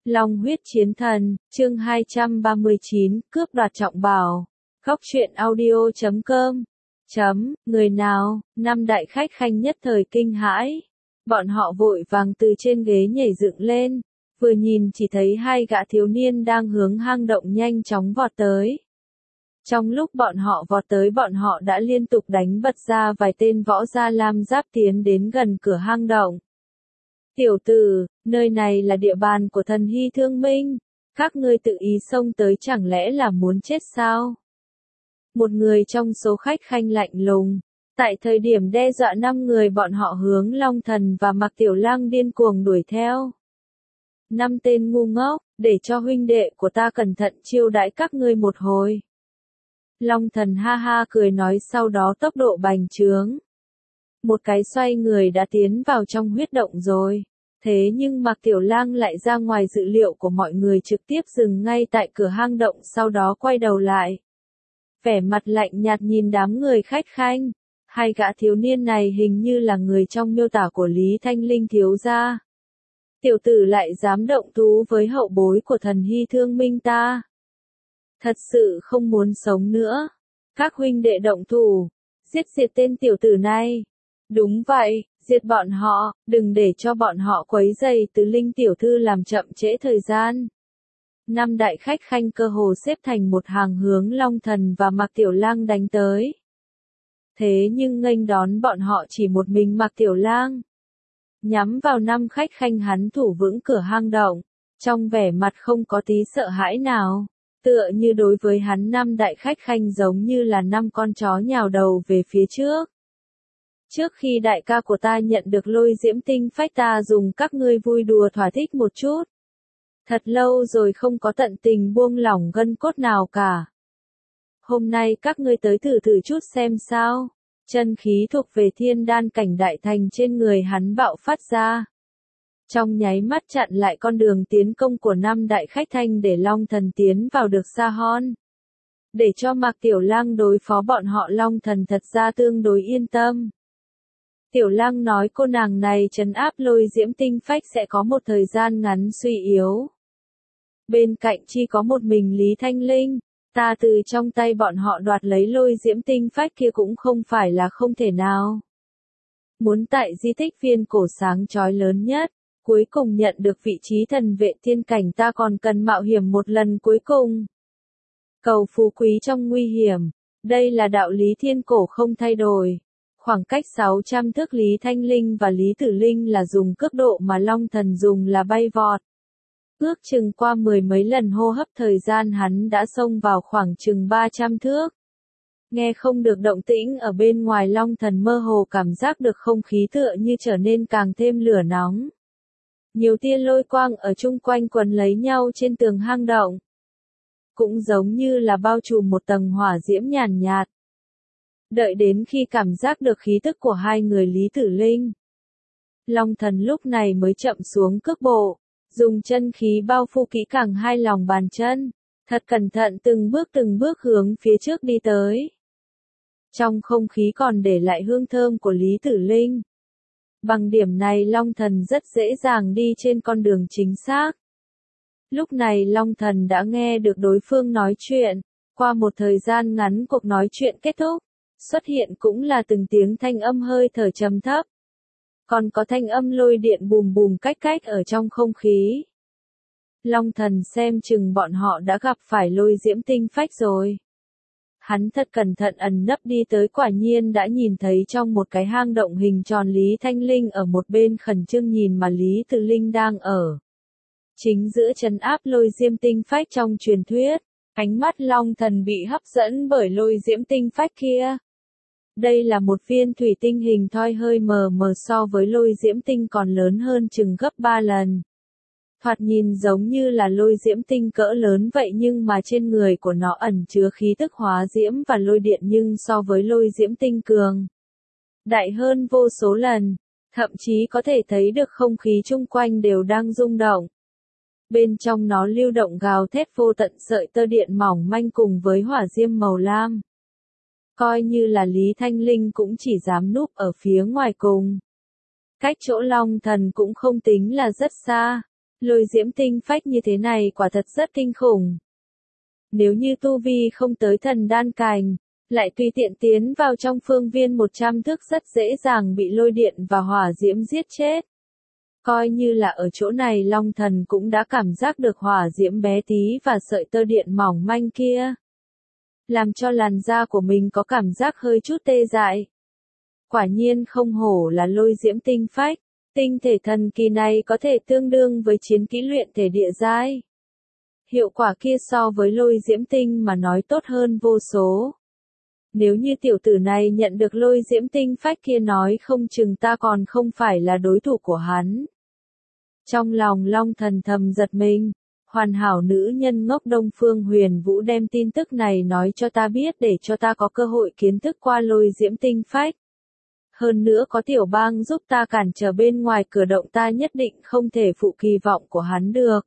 Long huyết chiến thần, chương 239, cướp đoạt trọng bảo. Góc truyện audio.com. Người nào, năm đại khách khanh nhất thời kinh hãi. Bọn họ vội vàng từ trên ghế nhảy dựng lên, vừa nhìn chỉ thấy hai gã thiếu niên đang hướng hang động nhanh chóng vọt tới. Trong lúc bọn họ vọt tới bọn họ đã liên tục đánh bật ra vài tên võ gia lam giáp tiến đến gần cửa hang động. Tiểu tử, nơi này là địa bàn của thần Hy Thương Minh, các ngươi tự ý xông tới chẳng lẽ là muốn chết sao? Một người trong số khách khanh lạnh lùng, tại thời điểm đe dọa 5 người bọn họ hướng Long Thần và Mạc Tiểu Lang điên cuồng đuổi theo. 5 tên ngu ngốc, để cho huynh đệ của ta cẩn thận chiêu đãi các ngươi một hồi. Long Thần ha ha cười nói, sau đó tốc độ bành trướng. Một cái xoay người đã tiến vào trong huyết động rồi. Thế nhưng Mạc Tiểu Lang lại ra ngoài dự liệu của mọi người, trực tiếp dừng ngay tại cửa hang động, sau đó quay đầu lại. Vẻ mặt lạnh nhạt nhìn đám người khách khanh. Hai gã thiếu niên này hình như là người trong miêu tả của Lý Thanh Linh thiếu gia. Tiểu tử lại dám động thú với hậu bối của thần Hy Thương Minh ta. Thật sự không muốn sống nữa. Các huynh đệ động thủ, giết tên tiểu tử này. Đúng vậy, diệt bọn họ, đừng để cho bọn họ quấy rầy Từ Linh tiểu thư làm chậm trễ thời gian. 5 đại khách khanh cơ hồ xếp thành một hàng hướng Long Thần và Mạc Tiểu Lang đánh tới. Thế nhưng nghênh đón bọn họ chỉ một mình Mạc Tiểu Lang. Nhắm vào 5 khách khanh, hắn thủ vững cửa hang động, trong vẻ mặt không có tí sợ hãi nào. Tựa như đối với hắn 5 đại khách khanh giống như là 5 con chó nhào đầu về phía trước. Trước khi đại ca của ta nhận được lôi diễm tinh phách, ta dùng các ngươi vui đùa thỏa thích một chút. Thật lâu rồi không có tận tình buông lỏng gân cốt nào cả. Hôm nay các ngươi tới thử chút xem sao. Chân khí thuộc về thiên đan cảnh đại thành trên người hắn bạo phát ra. Trong nháy mắt chặn lại con đường tiến công của 5 đại khách thanh, để Long Thần tiến vào được xa hon. Để cho Mạc Tiểu Lang đối phó bọn họ, Long Thần thật ra tương đối yên tâm. Tiểu Lang nói cô nàng này trấn áp lôi diễm tinh phách sẽ có một thời gian ngắn suy yếu. Bên cạnh chỉ có một mình Lý Thanh Linh, ta từ trong tay bọn họ đoạt lấy lôi diễm tinh phách kia cũng không phải là không thể nào. Muốn tại di tích viên cổ sáng chói lớn nhất, cuối cùng nhận được vị trí thần vệ thiên cảnh, ta còn cần mạo hiểm một lần cuối cùng. Cầu phú quý trong nguy hiểm, đây là đạo lý thiên cổ không thay đổi. Khoảng cách 600 thước, Lý Thanh Linh và Lý Tử Linh là dùng cước độ mà Long Thần dùng là bay vọt. Ước chừng qua 10 mấy lần hô hấp thời gian, hắn đã xông vào khoảng chừng 300 thước. Nghe không được động tĩnh ở bên ngoài, Long Thần mơ hồ cảm giác được không khí tựa như trở nên càng thêm lửa nóng. Nhiều tia lôi quang ở chung quanh quấn lấy nhau trên tường hang động. Cũng giống như là bao trùm một tầng hỏa diễm nhàn nhạt. Đợi đến khi cảm giác được khí tức của hai người Lý Tử Linh, Long Thần lúc này mới chậm xuống cước bộ, dùng chân khí bao phủ kỹ càng hai lòng bàn chân, thật cẩn thận từng bước hướng phía trước đi tới. Trong không khí còn để lại hương thơm của Lý Tử Linh. Bằng điểm này Long Thần rất dễ dàng đi trên con đường chính xác. Lúc này Long Thần đã nghe được đối phương nói chuyện. Qua một thời gian ngắn cuộc nói chuyện kết thúc, xuất hiện cũng là từng tiếng thanh âm hơi thở trầm thấp. Còn có thanh âm lôi điện bùm bùm cách ở trong không khí. Long Thần xem chừng bọn họ đã gặp phải lôi diễm tinh phách rồi. Hắn thật cẩn thận ẩn nấp đi tới, quả nhiên đã nhìn thấy trong một cái hang động hình tròn Lý Thanh Linh ở một bên khẩn trương nhìn mà Lý Tử Linh đang ở chính giữa trấn áp lôi diễm tinh phách trong truyền thuyết. Ánh mắt Long Thần bị hấp dẫn bởi lôi diễm tinh phách kia. Đây là một viên thủy tinh hình thoi hơi mờ mờ, so với lôi diễm tinh còn lớn hơn chừng gấp 3 lần. Thoạt nhìn giống như là lôi diễm tinh cỡ lớn vậy, nhưng mà trên người của nó ẩn chứa khí tức hóa diễm và lôi điện, nhưng so với lôi diễm tinh cường đại hơn vô số lần, thậm chí có thể thấy được không khí chung quanh đều đang rung động. Bên trong nó lưu động gào thét vô tận sợi tơ điện mỏng manh cùng với hỏa diễm màu lam. Coi như là Lý Thanh Linh cũng chỉ dám núp ở phía ngoài cùng. Cách chỗ Long Thần cũng không tính là rất xa. Lôi diễm tinh phách như thế này quả thật rất kinh khủng. Nếu như tu vi không tới thần đan cành, lại tùy tiện tiến vào trong phương viên 100 thước rất dễ dàng bị lôi điện và hỏa diễm giết chết. Coi như là ở chỗ này Long Thần cũng đã cảm giác được hỏa diễm bé tí và sợi tơ điện mỏng manh kia. Làm cho làn da của mình có cảm giác hơi chút tê dại. Quả nhiên không hổ là lôi diễm tinh phách, tinh thể thần kỳ này có thể tương đương với chiến kỹ luyện thể địa giai. Hiệu quả kia so với lôi diễm tinh mà nói tốt hơn vô số. Nếu như tiểu tử này nhận được lôi diễm tinh phách kia nói không chừng ta còn không phải là đối thủ của hắn. Trong lòng Long Thần thầm giật mình, hoàn hảo nữ nhân ngốc Đông Phương Huyền Vũ đem tin tức này nói cho ta biết để cho ta có cơ hội kiến thức qua lôi diễm tinh phách. Hơn nữa có tiểu bang giúp ta cản trở bên ngoài cửa động ta nhất định không thể phụ kỳ vọng của hắn được.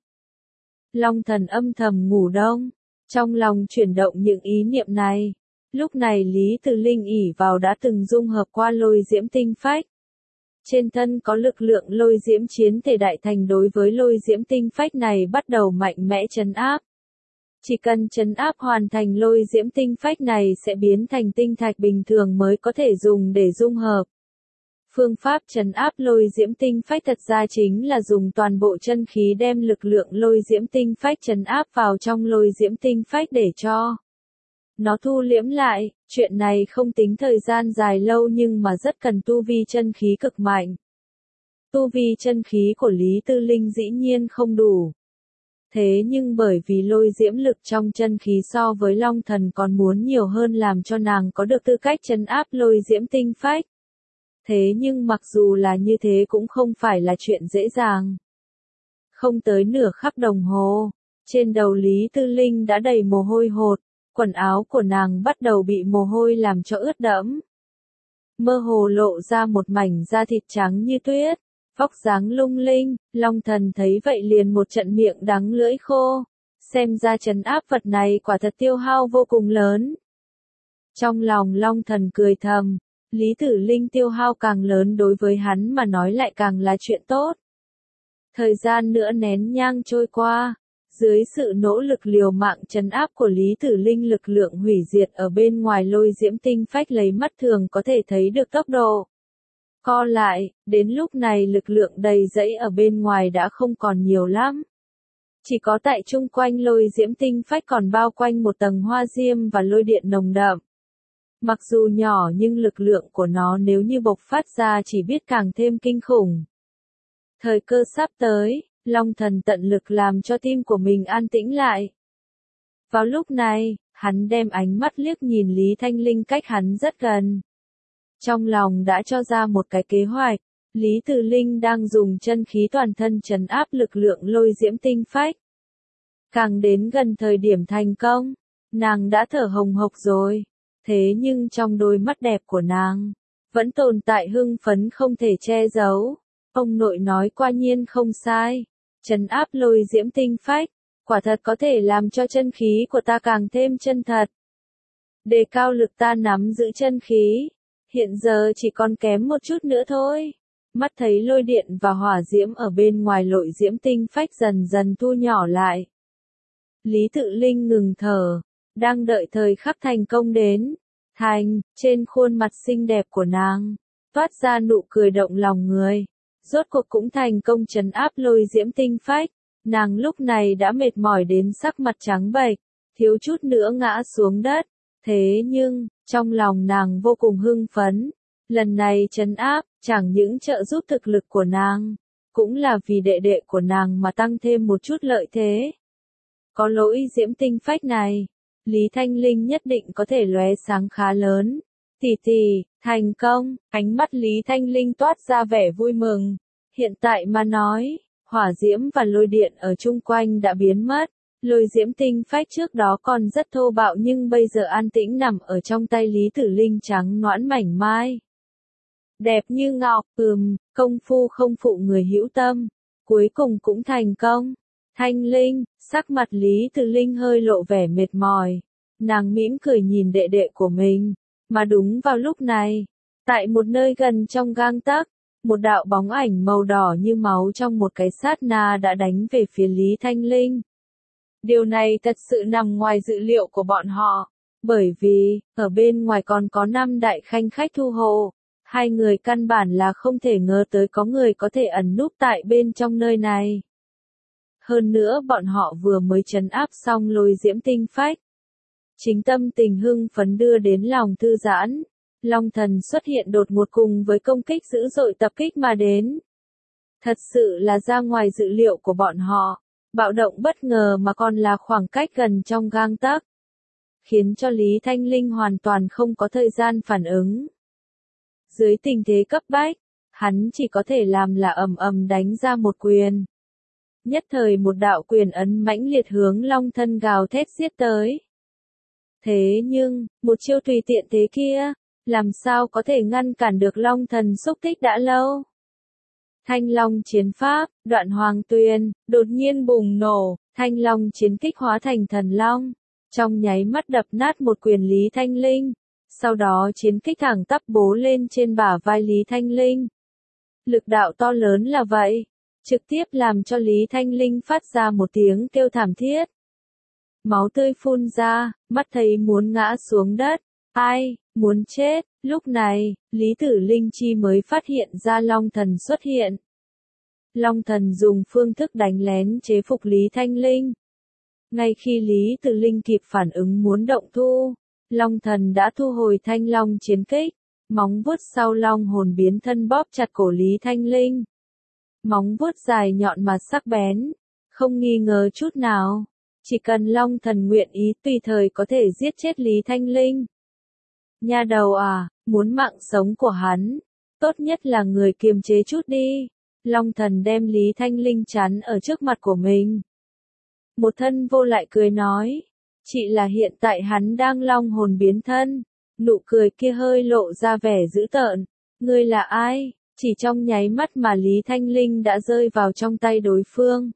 Long Thần âm thầm ngủ đông, trong lòng chuyển động những ý niệm này. Lúc này Lý Từ Linh ỷ vào đã từng dung hợp qua lôi diễm tinh phách. Trên thân có lực lượng lôi diễm chiến thể đại thành đối với lôi diễm tinh phách này bắt đầu mạnh mẽ trấn áp. Chỉ cần trấn áp hoàn thành lôi diễm tinh phách này sẽ biến thành tinh thạch bình thường mới có thể dùng để dung hợp. Phương pháp trấn áp lôi diễm tinh phách thật ra chính là dùng toàn bộ chân khí đem lực lượng lôi diễm tinh phách trấn áp vào trong lôi diễm tinh phách để cho nó thu liễm lại. Chuyện này không tính thời gian dài lâu nhưng mà rất cần tu vi chân khí cực mạnh. Tu vi chân khí của Lý Tư Linh dĩ nhiên không đủ. Thế nhưng bởi vì lôi diễm lực trong chân khí so với Long Thần còn muốn nhiều hơn làm cho nàng có được tư cách trấn áp lôi diễm tinh phách. Thế nhưng mặc dù là như thế cũng không phải là chuyện dễ dàng. Không tới nửa khắc đồng hồ, trên đầu Lý Tư Linh đã đầy mồ hôi hột, quần áo của nàng bắt đầu bị mồ hôi làm cho ướt đẫm. Mơ hồ lộ ra một mảnh da thịt trắng như tuyết, vóc dáng lung linh, Long Thần thấy vậy liền một trận miệng đắng lưỡi khô, xem ra trấn áp vật này quả thật tiêu hao vô cùng lớn. Trong lòng Long Thần cười thầm, Lý Tử Linh tiêu hao càng lớn đối với hắn mà nói lại càng là chuyện tốt. Thời gian nữa nén nhang trôi qua, dưới sự nỗ lực liều mạng trấn áp của Lý Tử Linh lực lượng hủy diệt ở bên ngoài lôi diễm tinh phách lấy mắt thường có thể thấy được tốc độ. Co lại, đến lúc này lực lượng đầy dẫy ở bên ngoài đã không còn nhiều lắm. Chỉ có tại chung quanh lôi diễm tinh phách còn bao quanh một tầng hoa diêm và lôi điện nồng đậm. Mặc dù nhỏ nhưng lực lượng của nó nếu như bộc phát ra chỉ biết càng thêm kinh khủng. Thời cơ sắp tới, Long Thần tận lực làm cho tim của mình an tĩnh lại. Vào lúc này, hắn đem ánh mắt liếc nhìn Lý Thanh Linh cách hắn rất gần. Trong lòng đã cho ra một cái kế hoạch, Lý Từ Linh đang dùng chân khí toàn thân trấn áp lực lượng lôi diễm tinh phách. Càng đến gần thời điểm thành công, nàng đã thở hồng hộc rồi, thế nhưng trong đôi mắt đẹp của nàng, vẫn tồn tại hưng phấn không thể che giấu. Ông nội nói quả nhiên không sai, trấn áp lôi diễm tinh phách, quả thật có thể làm cho chân khí của ta càng thêm chân thật. Đề cao lực ta nắm giữ chân khí. Hiện giờ chỉ còn kém một chút nữa thôi. Mắt thấy lôi điện và hỏa diễm ở bên ngoài lôi diễm tinh phách dần dần thu nhỏ lại. Lý Tự Linh ngừng thở, đang đợi thời khắc thành công đến. Trên khuôn mặt xinh đẹp của nàng, toát ra nụ cười động lòng người. Rốt cuộc cũng thành công trấn áp lôi diễm tinh phách. Nàng lúc này đã mệt mỏi đến sắc mặt trắng bệch, thiếu chút nữa ngã xuống đất. Thế nhưng, trong lòng nàng vô cùng hưng phấn, lần này trấn áp, chẳng những trợ giúp thực lực của nàng, cũng là vì đệ đệ của nàng mà tăng thêm một chút lợi thế. Có lỗi diễm tinh phách này, Lý Thanh Linh nhất định có thể lóe sáng khá lớn. Tỷ, thành công, ánh mắt Lý Thanh Linh toát ra vẻ vui mừng. Hiện tại mà nói, hỏa diễm và lôi điện ở chung quanh đã biến mất. Lôi diễm tinh phách trước đó còn rất thô bạo nhưng bây giờ an tĩnh nằm ở trong tay Lý Tử Linh trắng nõn mảnh mai. Đẹp như ngọc, công phu không phụ người hữu tâm, cuối cùng cũng thành công. Thanh Linh, sắc mặt Lý Tử Linh hơi lộ vẻ mệt mỏi, nàng mỉm cười nhìn đệ đệ của mình, mà đúng vào lúc này, tại một nơi gần trong gang tấc, một đạo bóng ảnh màu đỏ như máu trong một cái sát na đã đánh về phía Lý Thanh Linh. Điều này thật sự nằm ngoài dự liệu của bọn họ, bởi vì, ở bên ngoài còn có 5 đại khanh khách thu hộ. Hai người căn bản là không thể ngờ tới có người có thể ẩn núp tại bên trong nơi này. Hơn nữa bọn họ vừa mới trấn áp xong Lôi Diễm Tinh Phách. Chính tâm tình hưng phấn đưa đến lòng thư giãn. Long thần xuất hiện đột ngột cùng với công kích dữ dội tập kích mà đến. Thật sự là ra ngoài dự liệu của bọn họ. Bạo động bất ngờ mà còn là khoảng cách gần trong gang tấc, khiến cho Lý Thanh Linh hoàn toàn không có thời gian phản ứng. Dưới tình thế cấp bách, hắn chỉ có thể làm là ầm ầm đánh ra một quyền. Nhất thời một đạo quyền ấn mãnh liệt hướng Long thân gào thét giết tới. Thế nhưng, một chiêu tùy tiện thế kia, làm sao có thể ngăn cản được Long thần xúc tích đã lâu. Thanh Long chiến pháp, đoạn hoàng tuyền, đột nhiên bùng nổ, Thanh Long chiến kích hóa thành thần long. Trong nháy mắt đập nát một quyền Lý Thanh Linh. Sau đó chiến kích thẳng tắp bố lên trên bả vai Lý Thanh Linh. Lực đạo to lớn là vậy, trực tiếp làm cho Lý Thanh Linh phát ra một tiếng kêu thảm thiết. Máu tươi phun ra, mắt thấy muốn ngã xuống đất. Ai, muốn chết, lúc này, Lý Tử Linh Chi mới phát hiện ra Long thần xuất hiện. Long thần dùng phương thức đánh lén chế phục Lý Thanh Linh. Ngay khi Lý Tử Linh kịp phản ứng muốn động thu, Long thần đã thu hồi Thanh Long chiến kích, móng vuốt sau long hồn biến thân bóp chặt cổ Lý Thanh Linh. Móng vuốt dài nhọn mà sắc bén, không nghi ngờ chút nào, chỉ cần Long thần nguyện ý tùy thời có thể giết chết Lý Thanh Linh. Nha đầu à, muốn mạng sống của hắn, tốt nhất là người kiềm chế chút đi. Long thần đem Lý Thanh Linh chắn ở trước mặt của mình. Một thân vô lại cười nói, chỉ là hiện tại hắn đang long hồn biến thân, nụ cười kia hơi lộ ra vẻ dữ tợn. Ngươi là ai? Chỉ trong nháy mắt mà Lý Thanh Linh đã rơi vào trong tay đối phương,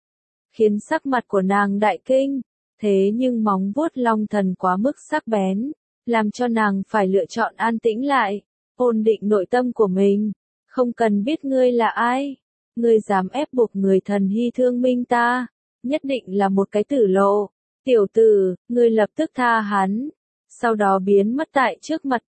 khiến sắc mặt của nàng đại kinh. Thế nhưng móng vuốt Long thần quá mức sắc bén, làm cho nàng phải lựa chọn an tĩnh lại, ổn định nội tâm của mình. Không cần biết ngươi là ai, ngươi dám ép buộc người thần hy thương minh ta, nhất định là một cái tử lộ. Tiểu tử, ngươi lập tức tha hắn, sau đó biến mất tại trước mặt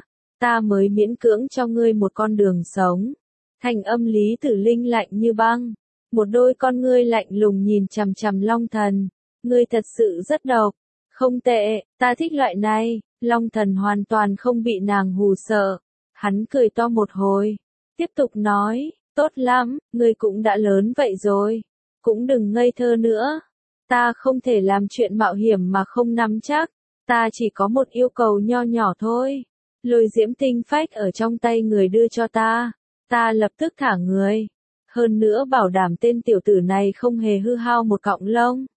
ta mới miễn cưỡng cho ngươi một con đường sống. Thanh âm Lý Tử Linh lạnh như băng, một đôi con ngươi lạnh lùng nhìn chằm chằm Long thần. Ngươi thật sự rất độc, không tệ, ta thích loại này. Long thần hoàn toàn không bị nàng hù sợ, hắn cười to một hồi, tiếp tục nói, tốt lắm, ngươi cũng đã lớn vậy rồi, cũng đừng ngây thơ nữa. Ta không thể làm chuyện mạo hiểm mà không nắm chắc, ta chỉ có một yêu cầu nho nhỏ thôi. Lôi Diễm Tinh Phách ở trong tay người đưa cho ta lập tức thả người. Hơn nữa bảo đảm tên tiểu tử này không hề hư hao một cọng lông.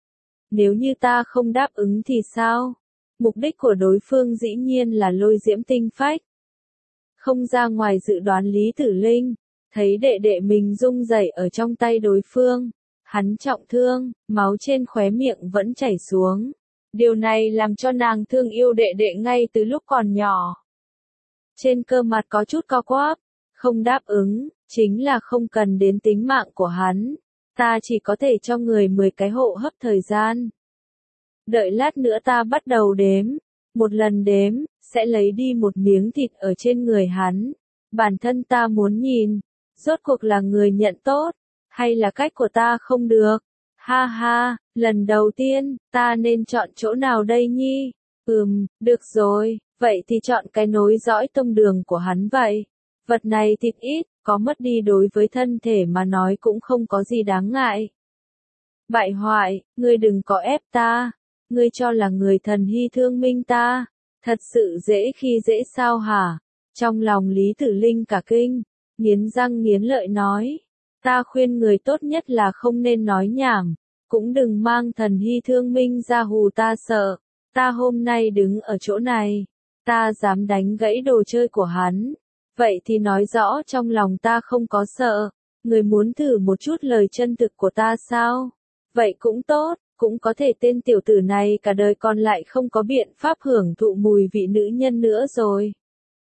Nếu như ta không đáp ứng thì sao? Mục đích của đối phương dĩ nhiên là Lôi Diễm Tinh Phách. Không ra ngoài dự đoán Lý Tử Linh, thấy đệ đệ mình rung rẩy ở trong tay đối phương. Hắn trọng thương, máu trên khóe miệng vẫn chảy xuống. Điều này làm cho nàng thương yêu đệ đệ ngay từ lúc còn nhỏ. Trên cơ mặt có chút co quắp, không đáp ứng, chính là không cần đến tính mạng của hắn. Ta chỉ có thể cho người 10 cái hộ hấp thời gian. Đợi lát nữa ta bắt đầu đếm. Một lần đếm, sẽ lấy đi một miếng thịt ở trên người hắn. Bản thân ta muốn nhìn, rốt cuộc là người nhận tốt, hay là cách của ta không được. Ha ha, lần đầu tiên, ta nên chọn chỗ nào đây nhi? Được rồi, vậy thì chọn cái nối dõi tông đường của hắn vậy. Vật này thịt ít, có mất đi đối với thân thể mà nói cũng không có gì đáng ngại. Bại hoại, ngươi đừng có ép ta. Ngươi cho là người thần hy thương minh ta, thật sự dễ khi dễ sao hả? Trong lòng Lý Tử Linh cả kinh, nghiến răng nghiến lợi nói, ta khuyên người tốt nhất là không nên nói nhảm, cũng đừng mang thần hy thương minh ra hù ta sợ. Ta hôm nay đứng ở chỗ này, ta dám đánh gãy đồ chơi của hắn, vậy thì nói rõ trong lòng ta không có sợ. Người muốn thử một chút lời chân thực của ta sao? Vậy cũng tốt. Cũng có thể tên tiểu tử này cả đời còn lại không có biện pháp hưởng thụ mùi vị nữ nhân nữa rồi.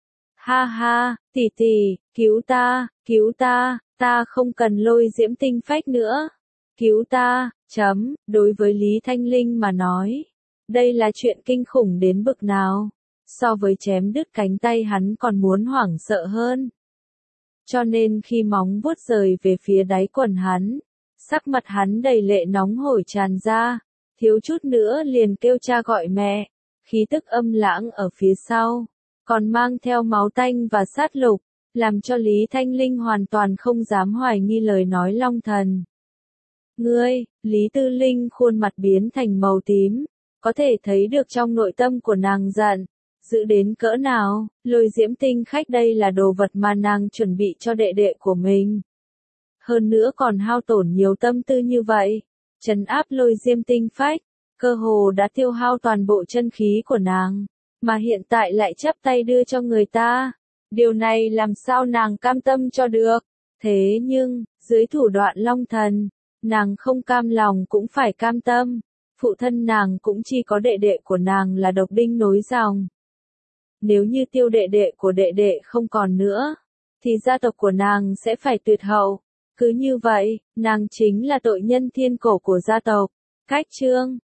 Ha ha, tỷ tỷ, cứu ta không cần lôi diễm tinh phách nữa. Cứu ta, đối với Lý Thanh Linh mà nói. Đây là chuyện kinh khủng đến bực nào. So với chém đứt cánh tay hắn còn muốn hoảng sợ hơn. Cho nên khi móng vuốt rời về phía đáy quần hắn, sắc mặt hắn đầy lệ nóng hổi tràn ra, thiếu chút nữa liền kêu cha gọi mẹ, khí tức âm lãng ở phía sau, còn mang theo máu tanh và sát lục, làm cho Lý Thanh Linh hoàn toàn không dám hoài nghi lời nói Long Thần. Ngươi, Lý Tư Linh khuôn mặt biến thành màu tím, có thể thấy được trong nội tâm của nàng giận. Giữ đến cỡ nào, lôi diễm tinh khách đây là đồ vật mà nàng chuẩn bị cho đệ đệ của mình. Hơn nữa còn hao tổn nhiều tâm tư như vậy, trấn áp lôi diễm tinh phách, cơ hồ đã tiêu hao toàn bộ chân khí của nàng, mà hiện tại lại chấp tay đưa cho người ta. Điều này làm sao nàng cam tâm cho được, thế nhưng, dưới thủ đoạn Long Thần, nàng không cam lòng cũng phải cam tâm, phụ thân nàng cũng chỉ có đệ đệ của nàng là độc đinh nối dòng. Nếu như Tiêu đệ đệ của đệ đệ không còn nữa, thì gia tộc của nàng sẽ phải tuyệt hậu. Cứ như vậy, nàng chính là tội nhân thiên cổ của gia tộc. Cách chương